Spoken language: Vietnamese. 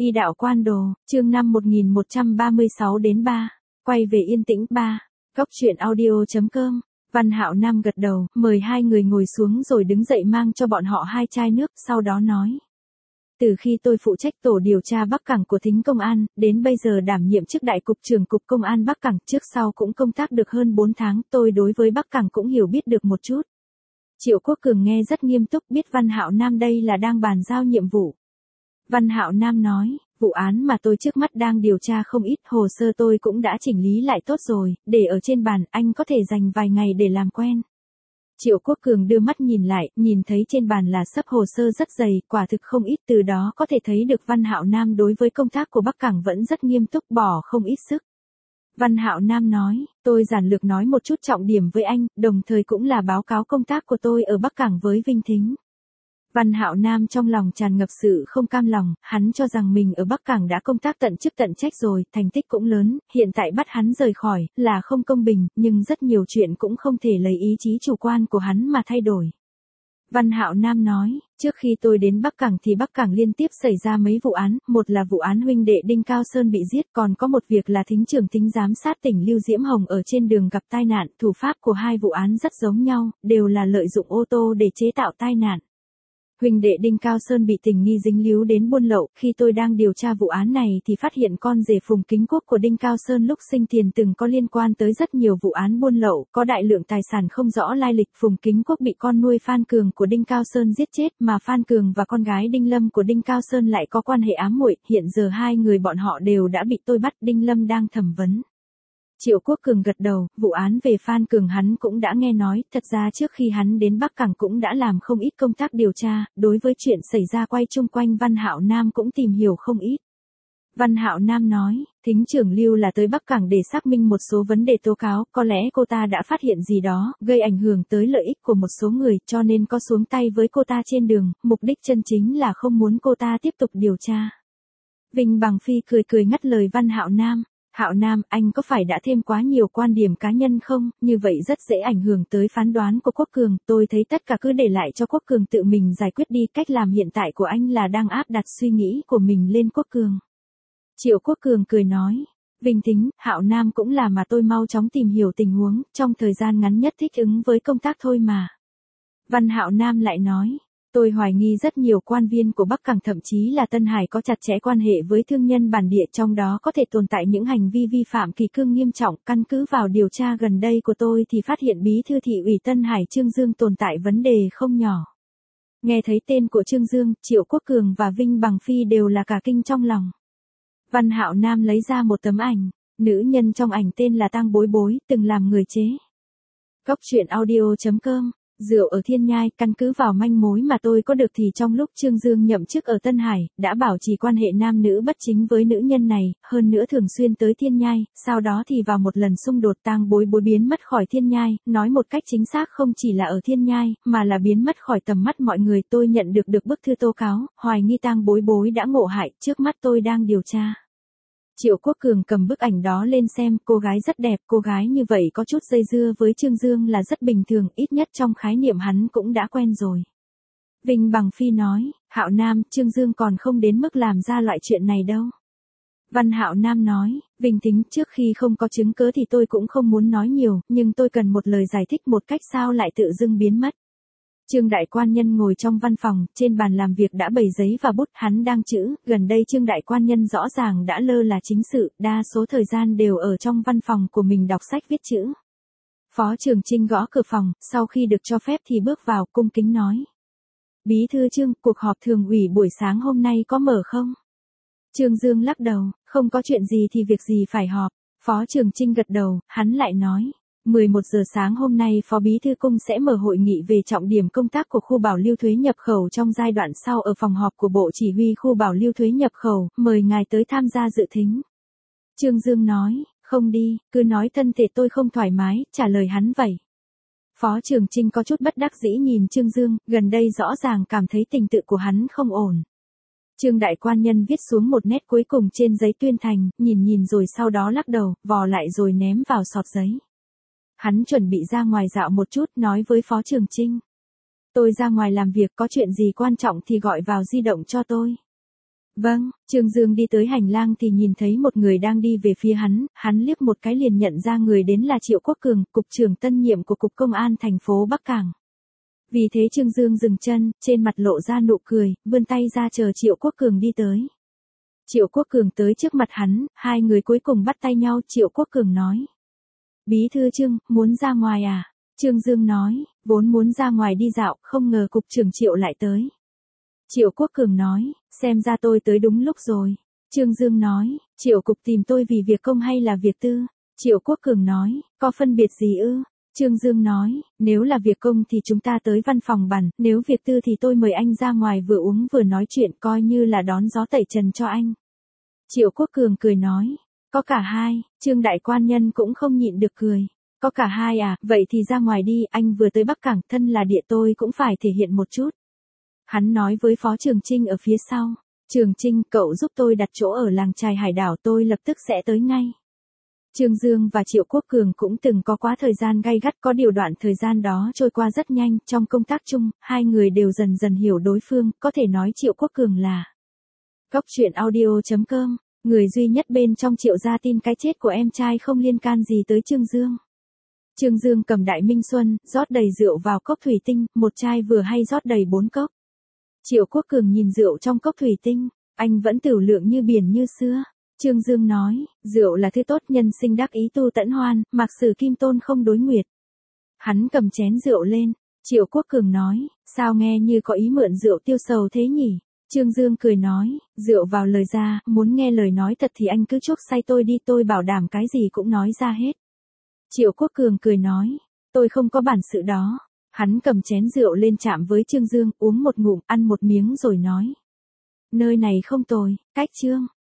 Y đạo quan đồ, chương 5 1136 đến 3. Quay về yên tĩnh 3. Góc truyện audio.com. Văn Hạo Nam gật đầu, mời hai người ngồi xuống rồi đứng dậy mang cho bọn họ hai chai nước, sau đó nói. Từ khi tôi phụ trách tổ điều tra Bắc Cảng của Thính Công an, đến bây giờ đảm nhiệm chức đại cục trưởng cục công an Bắc Cảng, trước sau cũng công tác được hơn 4 tháng, tôi đối với Bắc Cảng cũng hiểu biết được một chút. Triệu Quốc Cường nghe rất nghiêm túc, biết Văn Hạo Nam đây là đang bàn giao nhiệm vụ. Văn Hạo Nam nói, vụ án mà tôi trước mắt đang điều tra không ít, hồ sơ tôi cũng đã chỉnh lý lại tốt rồi, để ở trên bàn, anh có thể dành vài ngày để làm quen. Triệu Quốc Cường đưa mắt nhìn lại, nhìn thấy trên bàn là xấp hồ sơ rất dày, quả thực không ít, từ đó có thể thấy được Văn Hạo Nam đối với công tác của Bắc Cảng vẫn rất nghiêm túc, bỏ không ít sức. Văn Hạo Nam nói, tôi giản lược nói một chút trọng điểm với anh, đồng thời cũng là báo cáo công tác của tôi ở Bắc Cảng với Vinh Thính. Văn Hạo Nam trong lòng tràn ngập sự không cam lòng, hắn cho rằng mình ở Bắc Cảng đã công tác tận chức tận trách rồi, thành tích cũng lớn, hiện tại bắt hắn rời khỏi, là không công bình, nhưng rất nhiều chuyện cũng không thể lấy ý chí chủ quan của hắn mà thay đổi. Văn Hạo Nam nói, trước khi tôi đến Bắc Cảng thì Bắc Cảng liên tiếp xảy ra mấy vụ án, một là vụ án huynh đệ Đinh Cao Sơn bị giết, còn có một việc là thính trưởng thính giám sát tỉnh Lưu Diễm Hồng ở trên đường gặp tai nạn, thủ pháp của hai vụ án rất giống nhau, đều là lợi dụng ô tô để chế tạo tai nạn. Huynh đệ Đinh Cao Sơn bị tình nghi dính líu đến buôn lậu, khi tôi đang điều tra vụ án này thì phát hiện con rể Phùng Kính Quốc của Đinh Cao Sơn lúc sinh tiền từng có liên quan tới rất nhiều vụ án buôn lậu, có đại lượng tài sản không rõ lai lịch. Phùng Kính Quốc bị con nuôi Phan Cường của Đinh Cao Sơn giết chết, mà Phan Cường và con gái Đinh Lâm của Đinh Cao Sơn lại có quan hệ ám muội, hiện giờ hai người bọn họ đều đã bị tôi bắt, Đinh Lâm đang thẩm vấn. Triệu Quốc Cường gật đầu, vụ án về Phan Cường hắn cũng đã nghe nói, thật ra trước khi hắn đến Bắc Cảng cũng đã làm không ít công tác điều tra, đối với chuyện xảy ra quay chung quanh Văn Hạo Nam cũng tìm hiểu không ít. Văn Hạo Nam nói, thính trưởng Lưu là tới Bắc Cảng để xác minh một số vấn đề tố cáo, có lẽ cô ta đã phát hiện gì đó, gây ảnh hưởng tới lợi ích của một số người, cho nên có xuống tay với cô ta trên đường, mục đích chân chính là không muốn cô ta tiếp tục điều tra. Vinh Bằng Phi cười cười ngắt lời Văn Hạo Nam. Hạo Nam, anh có phải đã thêm quá nhiều quan điểm cá nhân không, như vậy rất dễ ảnh hưởng tới phán đoán của Quốc Cường, tôi thấy tất cả cứ để lại cho Quốc Cường tự mình giải quyết đi, cách làm hiện tại của anh là đang áp đặt suy nghĩ của mình lên Quốc Cường. Triệu Quốc Cường cười nói, Vinh Thính, Hạo Nam cũng là mà tôi mau chóng tìm hiểu tình huống, trong thời gian ngắn nhất thích ứng với công tác thôi mà. Văn Hạo Nam lại nói, tôi hoài nghi rất nhiều quan viên của Bắc Cảng thậm chí là Tân Hải có chặt chẽ quan hệ với thương nhân bản địa, trong đó có thể tồn tại những hành vi vi phạm kỷ cương nghiêm trọng, căn cứ vào điều tra gần đây của tôi thì phát hiện bí thư thị ủy Tân Hải Trương Dương tồn tại vấn đề không nhỏ. Nghe thấy tên của Trương Dương, Triệu Quốc Cường và Vinh Bằng Phi đều là cả kinh trong lòng. Văn Hạo Nam lấy ra một tấm ảnh, nữ nhân trong ảnh tên là Tang Bối Bối, từng làm người chế. Góc truyện audio.com. Rượu ở Thiên Nhai, căn cứ vào manh mối mà tôi có được thì trong lúc Trương Dương nhậm chức ở Tân Hải, đã bảo trì quan hệ nam nữ bất chính với nữ nhân này, hơn nữa thường xuyên tới Thiên Nhai, sau đó thì vào một lần xung đột Tang Bối Bối biến mất khỏi Thiên Nhai, nói một cách chính xác không chỉ là ở Thiên Nhai, mà là biến mất khỏi tầm mắt mọi người. Tôi nhận được bức thư tố cáo, hoài nghi Tang Bối Bối đã ngộ hại, trước mắt tôi đang điều tra. Triệu Quốc Cường cầm bức ảnh đó lên xem, cô gái rất đẹp, cô gái như vậy có chút dây dưa với Trương Dương là rất bình thường, ít nhất trong khái niệm hắn cũng đã quen rồi. Vinh Bằng Phi nói, Hạo Nam, Trương Dương còn không đến mức làm ra loại chuyện này đâu. Văn Hạo Nam nói, Vinh Thính, trước khi không có chứng cớ thì tôi cũng không muốn nói nhiều, nhưng tôi cần một lời giải thích một cách sao lại tự dưng biến mất. Trương Đại Quan Nhân ngồi trong văn phòng, trên bàn làm việc đã bày giấy và bút, hắn đang chữ, gần đây Trương Đại Quan Nhân rõ ràng đã lơ là chính sự, đa số thời gian đều ở trong văn phòng của mình đọc sách viết chữ. Phó Trường Chinh gõ cửa phòng, sau khi được cho phép thì bước vào, cung kính nói. Bí thư Trương, cuộc họp thường ủy buổi sáng hôm nay có mở không? Trương Dương lắc đầu, không có chuyện gì thì việc gì phải họp. Phó Trường Chinh gật đầu, hắn lại nói. 11 giờ sáng hôm nay Phó Bí Thư Cung sẽ mở hội nghị về trọng điểm công tác của khu bảo lưu thuế nhập khẩu trong giai đoạn sau ở phòng họp của Bộ Chỉ huy khu bảo lưu thuế nhập khẩu, mời ngài tới tham gia dự thính. Trương Dương nói, không đi, cứ nói thân thể tôi không thoải mái, trả lời hắn vậy. Phó Trường Chinh có chút bất đắc dĩ nhìn Trương Dương, gần đây rõ ràng cảm thấy tình tự của hắn không ổn. Trương Đại Quan Nhân viết xuống một nét cuối cùng trên giấy tuyên thành, nhìn rồi sau đó lắc đầu, vò lại rồi ném vào sọt giấy. Hắn chuẩn bị ra ngoài dạo một chút, nói với Phó Trường Chinh. Tôi ra ngoài làm việc, có chuyện gì quan trọng thì gọi vào di động cho tôi. Vâng, Trương Dương đi tới hành lang thì nhìn thấy một người đang đi về phía hắn liếc một cái liền nhận ra người đến là Triệu Quốc Cường, cục trưởng tân nhiệm của Cục Công an thành phố Bắc Cảng. Vì thế Trương Dương dừng chân, trên mặt lộ ra nụ cười, vươn tay ra chờ Triệu Quốc Cường đi tới. Triệu Quốc Cường tới trước mặt hắn, hai người cuối cùng bắt tay nhau. Triệu Quốc Cường nói: Bí thư Trương, muốn ra ngoài à? Trương Dương nói: Vốn muốn ra ngoài đi dạo, không ngờ cục trưởng Triệu lại tới. Triệu Quốc Cường nói: Xem ra tôi tới đúng lúc rồi. Trương Dương nói: Triệu cục tìm tôi vì việc công hay là việc tư? Triệu Quốc Cường nói: Có phân biệt gì ư? Trương Dương nói: Nếu là việc công thì chúng ta tới văn phòng bàn, nếu việc tư thì tôi mời anh ra ngoài vừa uống vừa nói chuyện, coi như là đón gió tẩy trần cho anh. Triệu Quốc Cường cười nói: Có cả hai. Trương đại quan nhân cũng không nhịn được cười. Có cả hai à, vậy thì ra ngoài đi, anh vừa tới Bắc Cảng, thân là địa tôi cũng phải thể hiện một chút. Hắn nói với Phó Trường Trinh ở phía sau: Trường Trinh, cậu giúp tôi đặt chỗ ở làng chài Hải Đảo, tôi lập tức sẽ tới ngay. Trương Dương và Triệu Quốc Cường cũng từng có quá thời gian gay gắt, có điều đoạn thời gian đó trôi qua rất nhanh, trong công tác chung, hai người đều dần dần hiểu đối phương, có thể nói Triệu Quốc Cường là Goctruyện.audio.com, người duy nhất bên trong Triệu gia tin cái chết của em trai không liên can gì tới Trương Dương. Trương Dương cầm đại minh xuân, rót đầy rượu vào cốc thủy tinh, một chai vừa hay rót đầy 4 cốc. Triệu Quốc Cường nhìn rượu trong cốc thủy tinh, anh vẫn tửu lượng như biển như xưa. Trương Dương nói: Rượu là thứ tốt, nhân sinh đắc ý tu tẫn hoan, mặc sử kim tôn không đối nguyệt. Hắn cầm chén rượu lên. Triệu Quốc Cường nói: Sao nghe như có ý mượn rượu tiêu sầu thế nhỉ? Trương Dương cười nói: Rượu vào lời ra, muốn nghe lời nói thật thì anh cứ chuốc say tôi đi, tôi bảo đảm cái gì cũng nói ra hết. Triệu Quốc Cường cười nói: Tôi không có bản sự đó. Hắn cầm chén rượu lên chạm với Trương Dương, uống một ngụm, ăn một miếng rồi nói: Nơi này không tồi, cách Trương